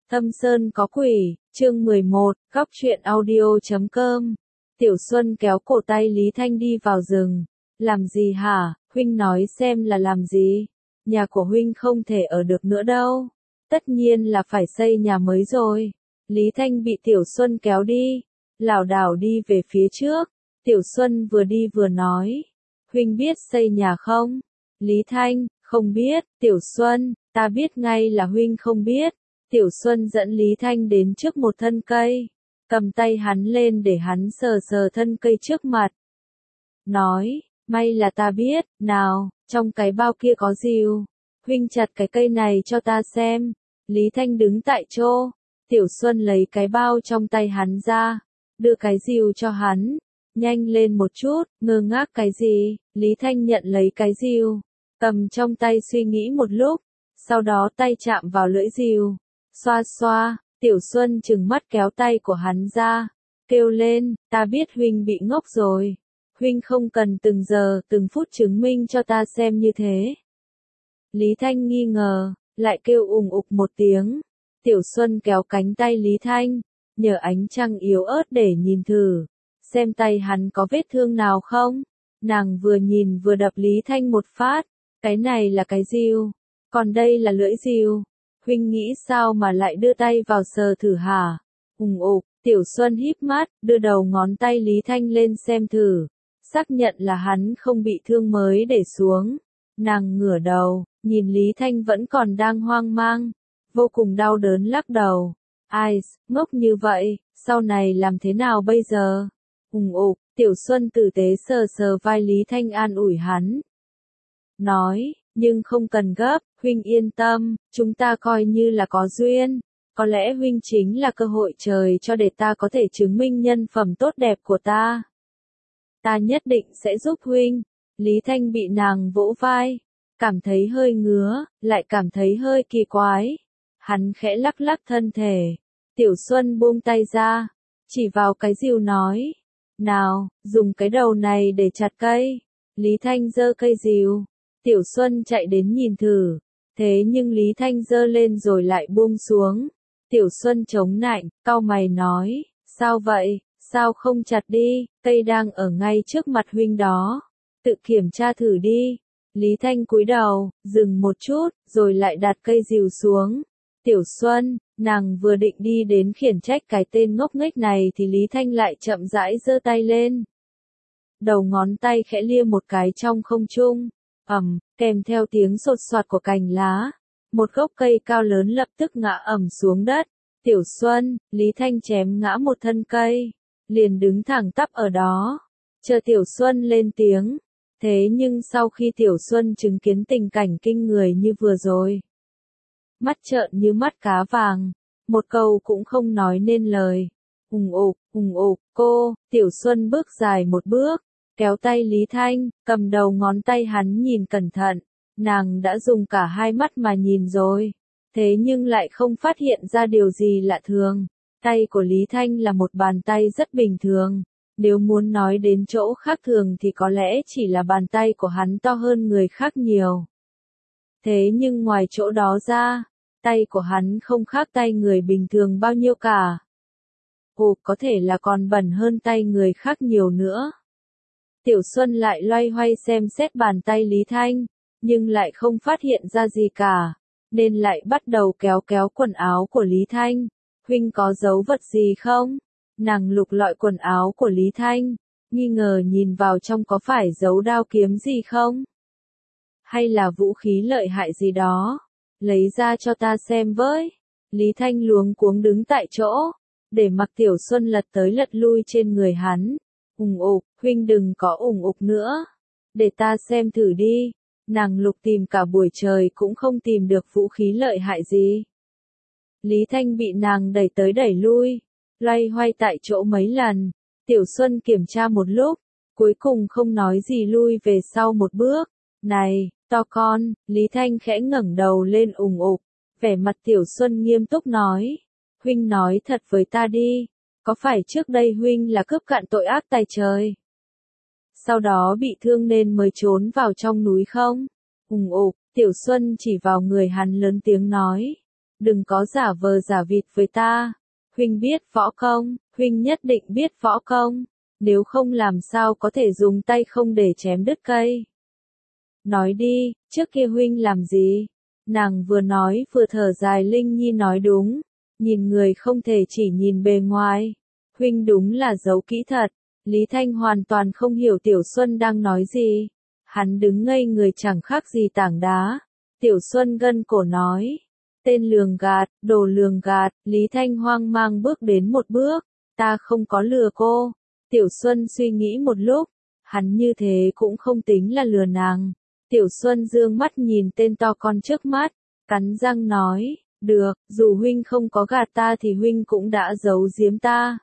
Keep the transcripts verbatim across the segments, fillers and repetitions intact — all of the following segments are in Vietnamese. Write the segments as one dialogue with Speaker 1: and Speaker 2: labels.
Speaker 1: Thâm Sơn có quỷ, chương mười một, góc truyện audio chấm com. Tiểu Xuân kéo cổ tay Lý Thanh đi vào rừng. Làm gì hả, huynh nói xem là làm gì? Nhà của huynh không thể ở được nữa đâu. Tất nhiên là phải xây nhà mới rồi. Lý Thanh bị Tiểu Xuân kéo đi, lảo đảo đi về phía trước. Tiểu Xuân vừa đi vừa nói, huynh biết xây nhà không? Lý Thanh, không biết. Tiểu Xuân, ta biết ngay là huynh không biết. Tiểu Xuân dẫn Lý Thanh đến trước một thân cây, cầm tay hắn lên để hắn sờ sờ thân cây trước mặt. Nói, may là ta biết, nào, trong cái bao kia có rìu, huynh chặt cái cây này cho ta xem. Lý Thanh đứng tại chỗ, Tiểu Xuân lấy cái bao trong tay hắn ra, đưa cái rìu cho hắn. Nhanh lên một chút, ngơ ngác cái gì? Lý Thanh nhận lấy cái rìu, cầm trong tay suy nghĩ một lúc, sau đó tay chạm vào lưỡi rìu. Xoa xoa, Tiểu Xuân trừng mắt kéo tay của hắn ra, kêu lên, ta biết huynh bị ngốc rồi. Huynh không cần từng giờ, từng phút chứng minh cho ta xem như thế. Lý Thanh nghi ngờ, lại kêu ùng ục một tiếng. Tiểu Xuân kéo cánh tay Lý Thanh, nhờ ánh trăng yếu ớt để nhìn thử, xem tay hắn có vết thương nào không. Nàng vừa nhìn vừa đập Lý Thanh một phát, cái này là cái rìu, còn đây là lưỡi rìu. Huynh nghĩ sao mà lại đưa tay vào sờ thử hả? Ùng ục, Tiểu Xuân híp mắt, đưa đầu ngón tay Lý Thanh lên xem thử, xác nhận là hắn không bị thương mới để xuống. Nàng ngửa đầu, nhìn Lý Thanh vẫn còn đang hoang mang, vô cùng đau đớn lắc đầu. Ai, ngốc như vậy, sau này làm thế nào bây giờ? Ùng ục, Tiểu Xuân tử tế sờ sờ vai Lý Thanh an ủi hắn. Nói, nhưng không cần gấp, huynh yên tâm, chúng ta coi như là có duyên. Có lẽ huynh chính là cơ hội trời cho để ta có thể chứng minh nhân phẩm tốt đẹp của ta. Ta nhất định sẽ giúp huynh. Lý Thanh bị nàng vỗ vai, cảm thấy hơi ngứa, lại cảm thấy hơi kỳ quái. Hắn khẽ lắc lắc thân thể. Tiểu Xuân buông tay ra, chỉ vào cái rìu nói, nào, dùng cái đầu này để chặt cây. Lý Thanh giơ cây rìu. Tiểu Xuân chạy đến nhìn thử, thế nhưng Lý Thanh giơ lên rồi lại buông xuống. Tiểu Xuân chống nạnh, cau mày nói, sao vậy, sao không chặt đi, cây đang ở ngay trước mặt huynh đó, tự kiểm tra thử đi. Lý Thanh cúi đầu, dừng một chút, rồi lại đặt cây rìu xuống. Tiểu Xuân, nàng vừa định đi đến khiển trách cái tên ngốc nghếch này thì Lý Thanh lại chậm rãi giơ tay lên. Đầu ngón tay khẽ lia một cái trong không trung. Ầm, kèm theo tiếng sột soạt của cành lá, một gốc cây cao lớn lập tức ngã ầm xuống đất. Tiểu Xuân, Lý Thanh chém ngã một thân cây, liền đứng thẳng tắp ở đó, chờ Tiểu Xuân lên tiếng. Thế nhưng sau khi Tiểu Xuân chứng kiến tình cảnh kinh người như vừa rồi, mắt trợn như mắt cá vàng, một câu cũng không nói nên lời. Ùng ục, ùng ục, cô, Tiểu Xuân bước dài một bước, kéo tay Lý Thanh, cầm đầu ngón tay hắn nhìn cẩn thận. Nàng đã dùng cả hai mắt mà nhìn rồi, thế nhưng lại không phát hiện ra điều gì lạ thường. Tay của Lý Thanh là một bàn tay rất bình thường, nếu muốn nói đến chỗ khác thường thì có lẽ chỉ là bàn tay của hắn to hơn người khác nhiều. Thế nhưng ngoài chỗ đó ra, tay của hắn không khác tay người bình thường bao nhiêu cả. Ồ, có thể là còn bẩn hơn tay người khác nhiều nữa. Tiểu Xuân lại loay hoay xem xét bàn tay Lý Thanh, nhưng lại không phát hiện ra gì cả, nên lại bắt đầu kéo kéo quần áo của Lý Thanh. Huynh có giấu vật gì không? Nàng lục lọi quần áo của Lý Thanh, nghi ngờ nhìn vào trong có phải giấu đao kiếm gì không? Hay là vũ khí lợi hại gì đó? Lấy ra cho ta xem với. Lý Thanh luống cuống đứng tại chỗ, để mặc Tiểu Xuân lật tới lật lui trên người hắn. Ùng ục, huynh đừng có ùng ục nữa. Để ta xem thử đi. Nàng lục tìm cả buổi trời cũng không tìm được vũ khí lợi hại gì. Lý Thanh bị nàng đẩy tới đẩy lui, loay hoay tại chỗ mấy lần. Tiểu Xuân kiểm tra một lúc, cuối cùng không nói gì lui về sau một bước. Này, to con, Lý Thanh khẽ ngẩng đầu lên ùng ục, vẻ mặt Tiểu Xuân nghiêm túc nói. Huynh nói thật với ta đi. Có phải trước đây huynh là cướp cặn tội ác tày trời, sau đó bị thương nên mới trốn vào trong núi không? Ùng ục, Tiểu Xuân chỉ vào người hắn lớn tiếng nói. Đừng có giả vờ giả vịt với ta. Huynh biết võ công, huynh nhất định biết võ công. Nếu không làm sao có thể dùng tay không để chém đứt cây. Nói đi, trước kia huynh làm gì? Nàng vừa nói vừa thở dài. Linh Nhi nói đúng. Nhìn người không thể chỉ nhìn bề ngoài. Huynh đúng là giấu kỹ thật. Lý Thanh hoàn toàn không hiểu Tiểu Xuân đang nói gì. Hắn đứng ngây người chẳng khác gì tảng đá. Tiểu Xuân gân cổ nói. Tên lường gạt, đồ lường gạt. Lý Thanh hoang mang bước đến một bước. Ta không có lừa cô. Tiểu Xuân suy nghĩ một lúc. Hắn như thế cũng không tính là lừa nàng. Tiểu Xuân dương mắt nhìn tên to con trước mắt. Cắn răng nói. Được, dù huynh không có gạt ta thì huynh cũng đã giấu giếm ta.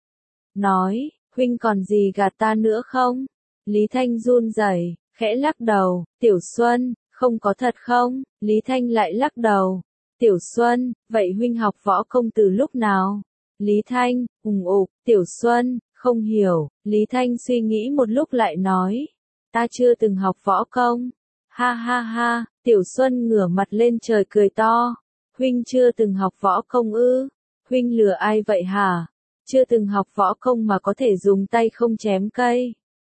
Speaker 1: Nói, huynh còn gì gạt ta nữa không? Lý Thanh run rẩy, khẽ lắc đầu. Tiểu Xuân, không có thật không? Lý Thanh lại lắc đầu. Tiểu Xuân, vậy huynh học võ công từ lúc nào? Lý Thanh, ùng ục. Tiểu Xuân, không hiểu. Lý Thanh suy nghĩ một lúc lại nói. Ta chưa từng học võ công. Ha ha ha. Tiểu Xuân ngửa mặt lên trời cười to. Huynh chưa từng học võ công ư? Huynh lừa ai vậy hả? Chưa từng học võ công mà có thể dùng tay không chém cây.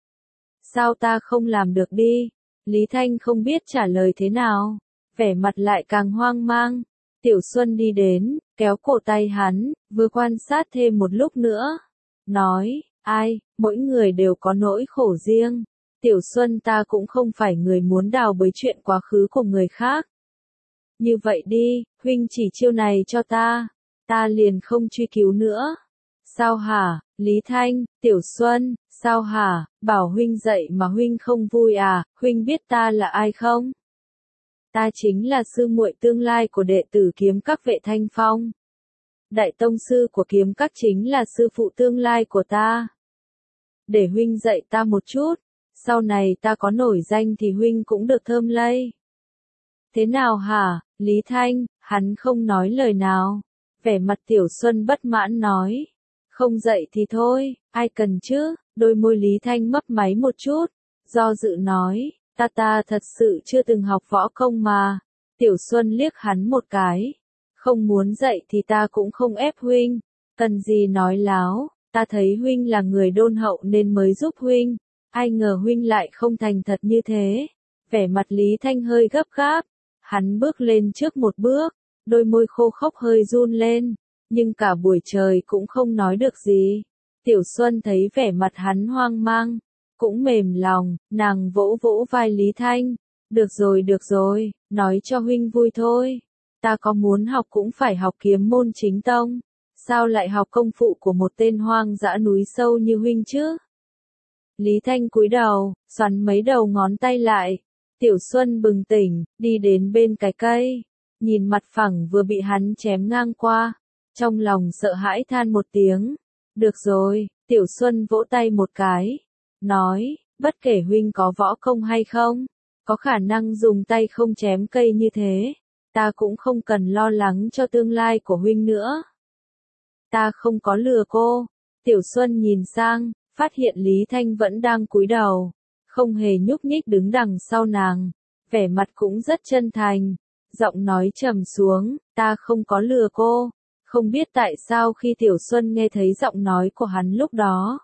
Speaker 1: Sao ta không làm được đi? Lý Thanh không biết trả lời thế nào. Vẻ mặt lại càng hoang mang. Tiểu Xuân đi đến, kéo cổ tay hắn, vừa quan sát thêm một lúc nữa. Nói, ai, mỗi người đều có nỗi khổ riêng. Tiểu Xuân ta cũng không phải người muốn đào bới chuyện quá khứ của người khác. Như vậy đi, huynh chỉ chiêu này cho ta. Ta liền không truy cứu nữa. Sao hả, Lý Thanh, Tiểu Xuân, sao hả, bảo huynh dậy mà huynh không vui à, huynh biết ta là ai không? Ta chính là sư muội tương lai của đệ tử kiếm các Vệ Thanh Phong. Đại tông sư của kiếm các chính là sư phụ tương lai của ta. Để huynh dạy ta một chút, sau này ta có nổi danh thì huynh cũng được thơm lây. Thế nào hả, Lý Thanh, hắn không nói lời nào. Vẻ mặt Tiểu Xuân bất mãn nói. Không dậy thì thôi, ai cần chứ, đôi môi Lý Thanh mấp máy một chút. Do dự nói, ta ta thật sự chưa từng học võ công mà. Tiểu Xuân liếc hắn một cái. Không muốn dậy thì ta cũng không ép huynh. Cần gì nói láo, ta thấy huynh là người đôn hậu nên mới giúp huynh. Ai ngờ huynh lại không thành thật như thế. Vẻ mặt Lý Thanh hơi gấp gáp. Hắn bước lên trước một bước, đôi môi khô khốc hơi run lên, nhưng cả buổi trời cũng không nói được gì. Tiểu Xuân thấy vẻ mặt hắn hoang mang, cũng mềm lòng, nàng vỗ vỗ vai Lý Thanh. Được rồi được rồi, nói cho huynh vui thôi. Ta có muốn học cũng phải học kiếm môn chính tông. Sao lại học công phu của một tên hoang dã núi sâu như huynh chứ? Lý Thanh cúi đầu, xoắn mấy đầu ngón tay lại. Tiểu Xuân bừng tỉnh, đi đến bên cái cây, nhìn mặt phẳng vừa bị hắn chém ngang qua, trong lòng sợ hãi than một tiếng. Được rồi, Tiểu Xuân vỗ tay một cái, nói, bất kể huynh có võ công hay không, có khả năng dùng tay không chém cây như thế, ta cũng không cần lo lắng cho tương lai của huynh nữa. Ta không có lừa cô. Tiểu Xuân nhìn sang, phát hiện Lý Thanh vẫn đang cúi đầu. Không hề nhúc nhích đứng đằng sau nàng, vẻ mặt cũng rất chân thành, giọng nói trầm xuống, ta không có lừa cô. Không biết tại sao khi Tiểu Xuân nghe thấy giọng nói của hắn lúc đó,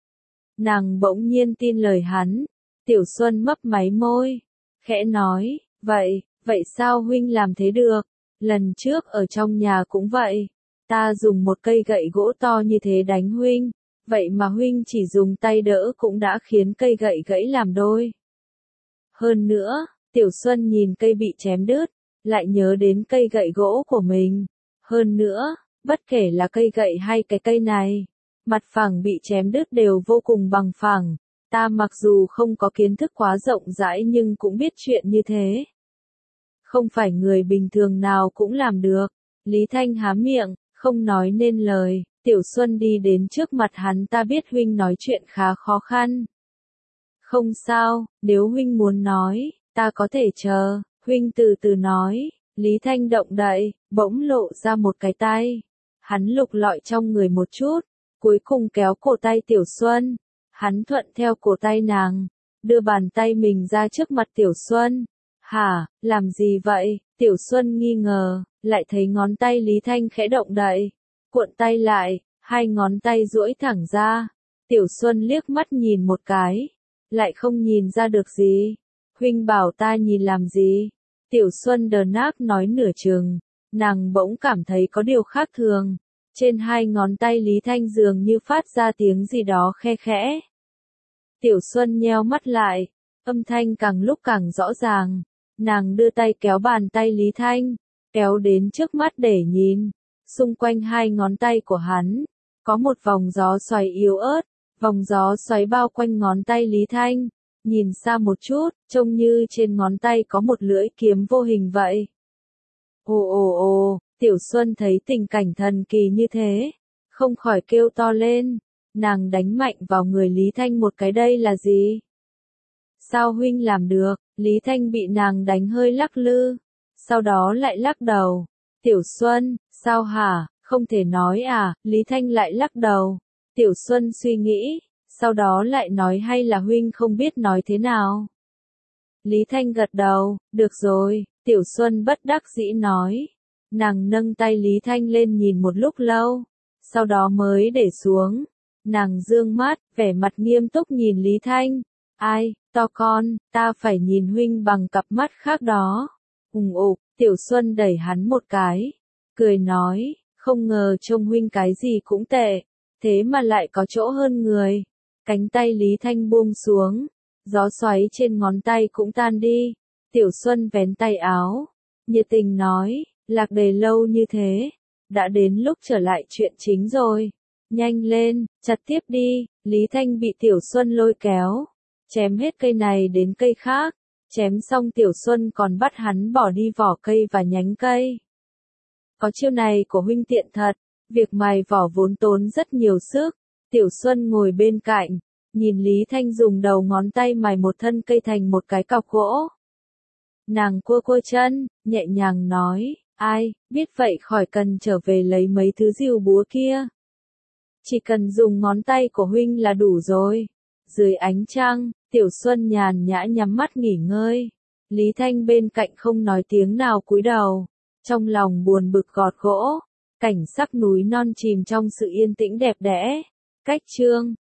Speaker 1: nàng bỗng nhiên tin lời hắn. Tiểu Xuân mấp máy môi, khẽ nói, vậy, vậy sao huynh làm thế được? Lần trước ở trong nhà cũng vậy, ta dùng một cây gậy gỗ to như thế đánh huynh. Vậy mà huynh chỉ dùng tay đỡ cũng đã khiến cây gậy gãy làm đôi. Hơn nữa, Tiểu Xuân nhìn cây bị chém đứt, lại nhớ đến cây gậy gỗ của mình. Hơn nữa, bất kể là cây gậy hay cái cây này, mặt phẳng bị chém đứt đều vô cùng bằng phẳng. Ta mặc dù không có kiến thức quá rộng rãi nhưng cũng biết chuyện như thế. Không phải người bình thường nào cũng làm được. Lý Thanh há miệng, không nói nên lời. Tiểu Xuân đi đến trước mặt hắn, ta biết huynh nói chuyện khá khó khăn. Không sao, nếu huynh muốn nói, ta có thể chờ, huynh từ từ nói. Lý Thanh động đậy, bỗng lộ ra một cái tay. Hắn lục lọi trong người một chút, cuối cùng kéo cổ tay Tiểu Xuân. Hắn thuận theo cổ tay nàng, đưa bàn tay mình ra trước mặt Tiểu Xuân. Hả, làm gì vậy? Tiểu Xuân nghi ngờ, lại thấy ngón tay Lý Thanh khẽ động đậy. Cuộn tay lại, hai ngón tay duỗi thẳng ra. Tiểu Xuân liếc mắt nhìn một cái, lại không nhìn ra được gì. Huynh bảo ta nhìn làm gì? Tiểu Xuân đờ nác nói nửa chừng, nàng bỗng cảm thấy có điều khác thường. Trên hai ngón tay Lý Thanh dường như phát ra tiếng gì đó khe khẽ. Tiểu Xuân nheo mắt lại, âm thanh càng lúc càng rõ ràng. Nàng đưa tay kéo bàn tay Lý Thanh, kéo đến trước mắt để nhìn. Xung quanh hai ngón tay của hắn, có một vòng gió xoáy yếu ớt, vòng gió xoáy bao quanh ngón tay Lý Thanh. Nhìn xa một chút, trông như trên ngón tay có một lưỡi kiếm vô hình vậy. Ồ ồ ồ, Tiểu Xuân thấy tình cảnh thần kỳ như thế, không khỏi kêu to lên. Nàng đánh mạnh vào người Lý Thanh một cái, đây là gì? Sao huynh làm được? Lý Thanh bị nàng đánh hơi lắc lư, sau đó lại lắc đầu. Tiểu Xuân, sao hả? Không thể nói à? Lý Thanh lại lắc đầu. Tiểu Xuân suy nghĩ, sau đó lại nói hay là huynh không biết nói thế nào? Lý Thanh gật đầu, được rồi, Tiểu Xuân bất đắc dĩ nói. Nàng nâng tay Lý Thanh lên nhìn một lúc lâu, sau đó mới để xuống. Nàng dương mắt, vẻ mặt nghiêm túc nhìn Lý Thanh. Ai, to con, ta phải nhìn huynh bằng cặp mắt khác đó. Hùng ục, Tiểu Xuân đẩy hắn một cái, cười nói, không ngờ trông huynh cái gì cũng tệ, thế mà lại có chỗ hơn người. Cánh tay Lý Thanh buông xuống, gió xoáy trên ngón tay cũng tan đi. Tiểu Xuân vén tay áo, nhiệt tình nói, lạc đề lâu như thế, đã đến lúc trở lại chuyện chính rồi. Nhanh lên, chặt tiếp đi. Lý Thanh bị Tiểu Xuân lôi kéo, chém hết cây này đến cây khác. Chém xong Tiểu Xuân còn bắt hắn bỏ đi vỏ cây và nhánh cây. Có chiêu này của huynh tiện thật, việc mài vỏ vốn tốn rất nhiều sức. Tiểu Xuân ngồi bên cạnh, nhìn Lý Thanh dùng đầu ngón tay mài một thân cây thành một cái cọc gỗ. Nàng cua cua chân, nhẹ nhàng nói, ai, biết vậy khỏi cần trở về lấy mấy thứ rìu búa kia. Chỉ cần dùng ngón tay của huynh là đủ rồi. Dưới ánh trăng, Tiểu Xuân nhàn nhã nhắm mắt nghỉ ngơi. Lý Thanh bên cạnh không nói tiếng nào cúi đầu, trong lòng buồn bực gọt gỗ. Cảnh sắc núi non chìm trong sự yên tĩnh đẹp đẽ. Cách chương